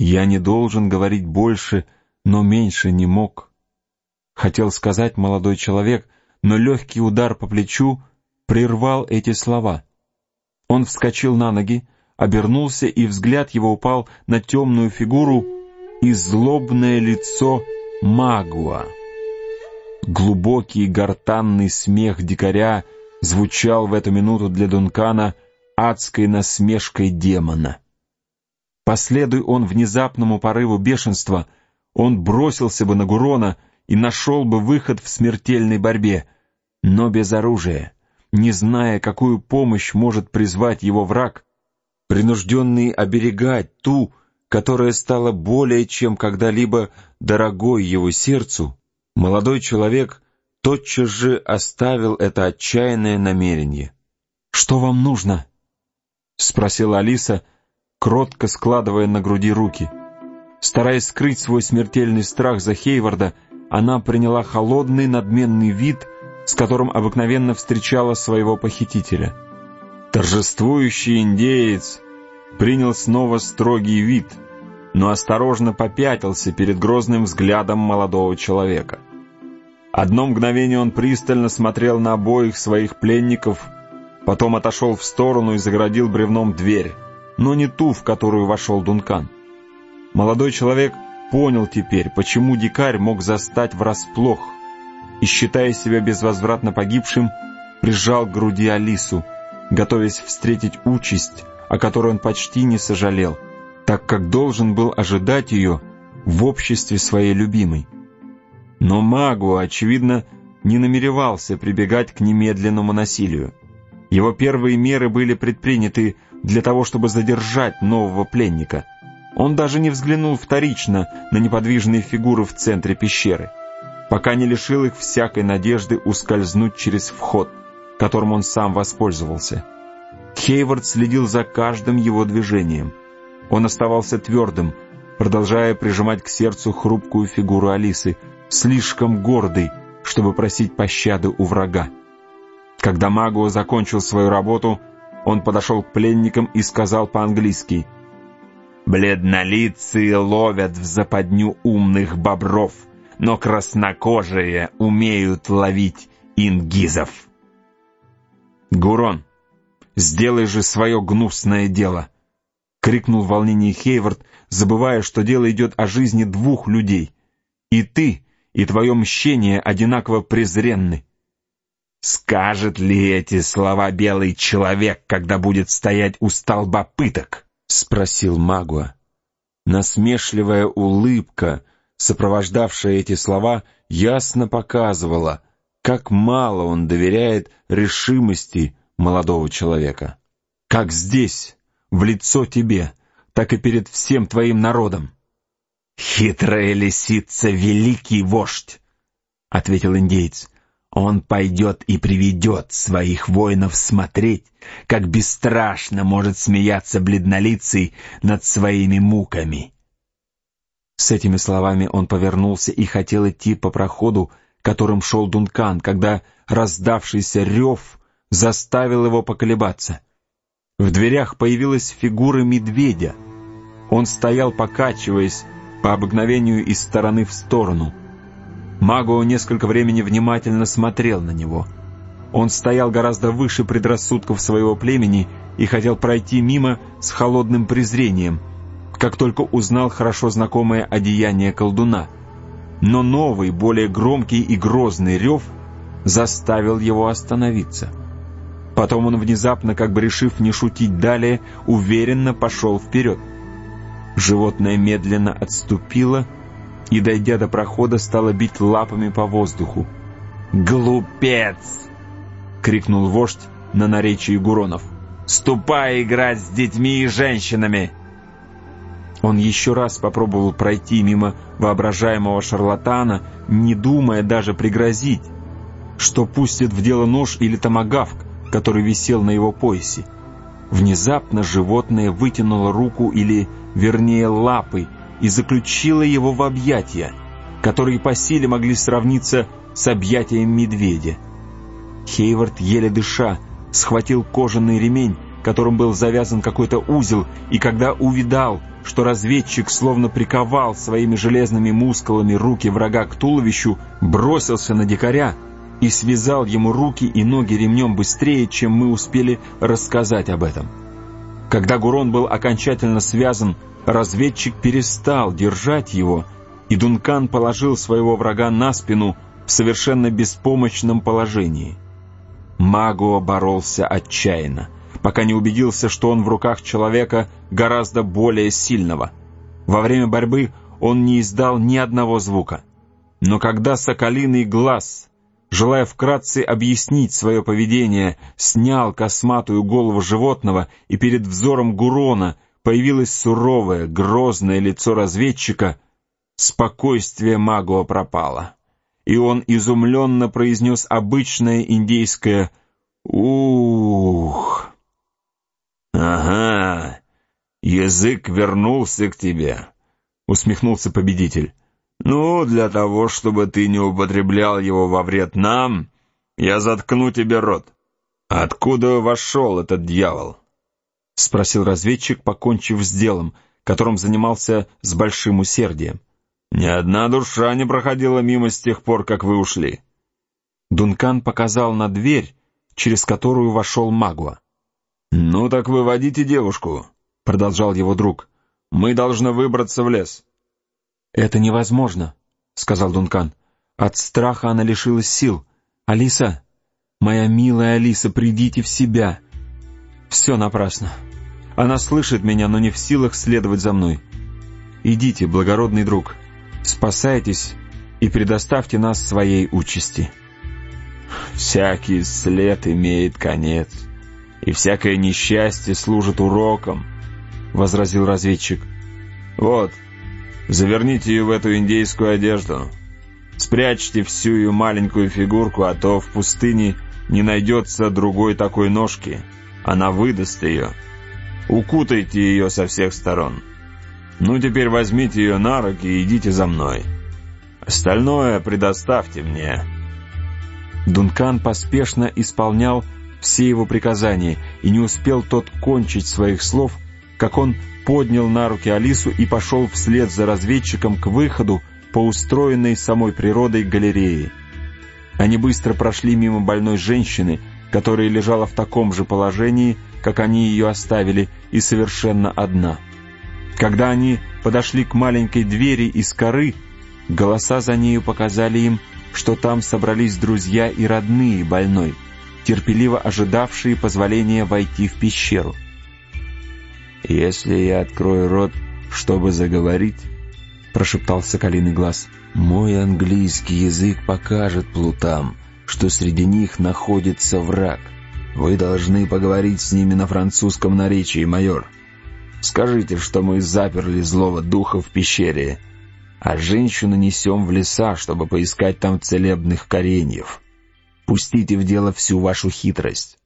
Я не должен говорить больше, но меньше не мог. Хотел сказать молодой человек, но легкий удар по плечу прервал эти слова. Он вскочил на ноги, обернулся, и взгляд его упал на темную фигуру и злобное лицо Магуа. Глубокий гортанный смех дикаря звучал в эту минуту для Дункана адской насмешкой демона. Последуя он внезапному порыву бешенства, он бросился бы на Гурона и нашел бы выход в смертельной борьбе, но без оружия, не зная, какую помощь может призвать его враг, принужденный оберегать ту, которая стала более чем когда-либо дорогой его сердцу, молодой человек тотчас же оставил это отчаянное намерение. «Что вам нужно?» — спросила Алиса, кротко складывая на груди руки. Стараясь скрыть свой смертельный страх за Хейварда, она приняла холодный, надменный вид, с которым обыкновенно встречала своего похитителя. Торжествующий индеец принял снова строгий вид, но осторожно попятился перед грозным взглядом молодого человека. Одно мгновение он пристально смотрел на обоих своих пленников, потом отошел в сторону и загородил бревном дверь, но не ту, в которую вошел Дункан. Молодой человек понял теперь, почему дикарь мог застать врасплох, и, считая себя безвозвратно погибшим, прижал к груди Алису, готовясь встретить участь, о которой он почти не сожалел, так как должен был ожидать ее в обществе своей любимой. Но Магуа, очевидно, не намеревался прибегать к немедленному насилию. Его первые меры были предприняты для того, чтобы задержать нового пленника. Он даже не взглянул вторично на неподвижные фигуры в центре пещеры, пока не лишил их всякой надежды ускользнуть через вход, которым он сам воспользовался. Хейвард следил за каждым его движением. Он оставался твердым, продолжая прижимать к сердцу хрупкую фигуру Алисы, слишком гордый, чтобы просить пощады у врага. Когда Магуа закончил свою работу, он подошел к пленникам и сказал по-английски: «Бледнолицые ловят в западню умных бобров, но краснокожие умеют ловить ингизов». «Гурон, сделай же свое гнусное дело!» — крикнул в волнении Хейвард, забывая, что дело идет о жизни двух людей. «И ты, и твое мщение одинаково презренны». «Скажет ли эти слова белый человек, когда будет стоять у столба пыток?» — спросил Магуа. Насмешливая улыбка, сопровождавшая эти слова, ясно показывала, как мало он доверяет решимости молодого человека. «Как здесь, в лицо тебе, так и перед всем твоим народом». «Хитрая лисица — великий вождь», — ответил индеец. «Он пойдет и приведет своих воинов смотреть, как бесстрашно может смеяться бледнолицый над своими муками». С этими словами он повернулся и хотел идти по проходу, которым шел Дункан, когда раздавшийся рев заставил его поколебаться. В дверях появилась фигура медведя. Он стоял, покачиваясь по обыкновению из стороны в сторону. Магуа несколько времени внимательно смотрел на него. Он стоял гораздо выше предрассудков своего племени и хотел пройти мимо с холодным презрением, как только узнал хорошо знакомое одеяние колдуна. Но новый, более громкий и грозный рев заставил его остановиться. Потом он внезапно, как бы решив не шутить далее, уверенно пошел вперед. Животное медленно отступило и, дойдя до прохода, стало бить лапами по воздуху. «Глупец!» — крикнул вождь на наречии гуронов. «Ступай играть с детьми и женщинами!» Он еще раз попробовал пройти мимо воображаемого шарлатана, не думая даже пригрозить, что пустит в дело нож или томагавк, который висел на его поясе. Внезапно животное вытянуло руку, или, вернее, лапы, и заключило его в объятия, которые по силе могли сравниться с объятием медведя. Хейвард, еле дыша, схватил кожаный ремень, которым был завязан какой-то узел, и когда увидал, что разведчик словно приковал своими железными мускулами руки врага к туловищу, бросился на дикаря и связал ему руки и ноги ремнем быстрее, чем мы успели рассказать об этом. Когда Гурон был окончательно связан, разведчик перестал держать его, и Дункан положил своего врага на спину в совершенно беспомощном положении. Магуа боролся отчаянно, пока не убедился, что он в руках человека гораздо более сильного. Во время борьбы он не издал ни одного звука. Но когда Соколиный Глаз, желая вкратце объяснить свое поведение, снял косматую голову животного, и перед взором Гурона появилось суровое, грозное лицо разведчика, спокойствие Магуа пропало, и он изумленно произнес обычное индейское «Ух!». «Ага, язык вернулся к тебе», — усмехнулся победитель. «Ну, для того, чтобы ты не употреблял его во вред нам, я заткну тебе рот. Откуда вошел этот дьявол?» — спросил разведчик, покончив с делом, которым занимался с большим усердием. «Ни одна душа не проходила мимо с тех пор, как вы ушли». Дункан показал на дверь, через которую вошел Магуа. «Ну так выводите девушку», — продолжал его друг. «Мы должны выбраться в лес». «Это невозможно», — сказал Дункан. «От страха она лишилась сил. Алиса, моя милая Алиса, придите в себя». «Все напрасно. Она слышит меня, но не в силах следовать за мной. Идите, благородный друг, спасайтесь и предоставьте нас своей участи». «Всякий след имеет конец, и всякое несчастье служит уроком», — возразил разведчик. «Вот, заверните ее в эту индейскую одежду. Спрячьте всю ее маленькую фигурку, а то в пустыне не найдется другой такой ножки. Она выдаст ее. Укутайте ее со всех сторон. Ну, теперь возьмите ее на руки и идите за мной. Остальное предоставьте мне». Дункан поспешно исполнял все его приказания, и не успел тот кончить своих слов, как он поднял на руки Алису и пошел вслед за разведчиком к выходу по устроенной самой природой галерее. Они быстро прошли мимо больной женщины, которая лежала в таком же положении, как они ее оставили, и совершенно одна. Когда они подошли к маленькой двери из коры, голоса за нею показали им, что там собрались друзья и родные больной, терпеливо ожидавшие позволения войти в пещеру. «Если я открою рот, чтобы заговорить, — прошептал Соколиный Глаз, — мой английский язык покажет плутам, что среди них находится враг. Вы должны поговорить с ними на французском наречии, майор. Скажите, что мы заперли злого духа в пещере, а женщину несем в леса, чтобы поискать там целебных кореньев. Пустите в дело всю вашу хитрость.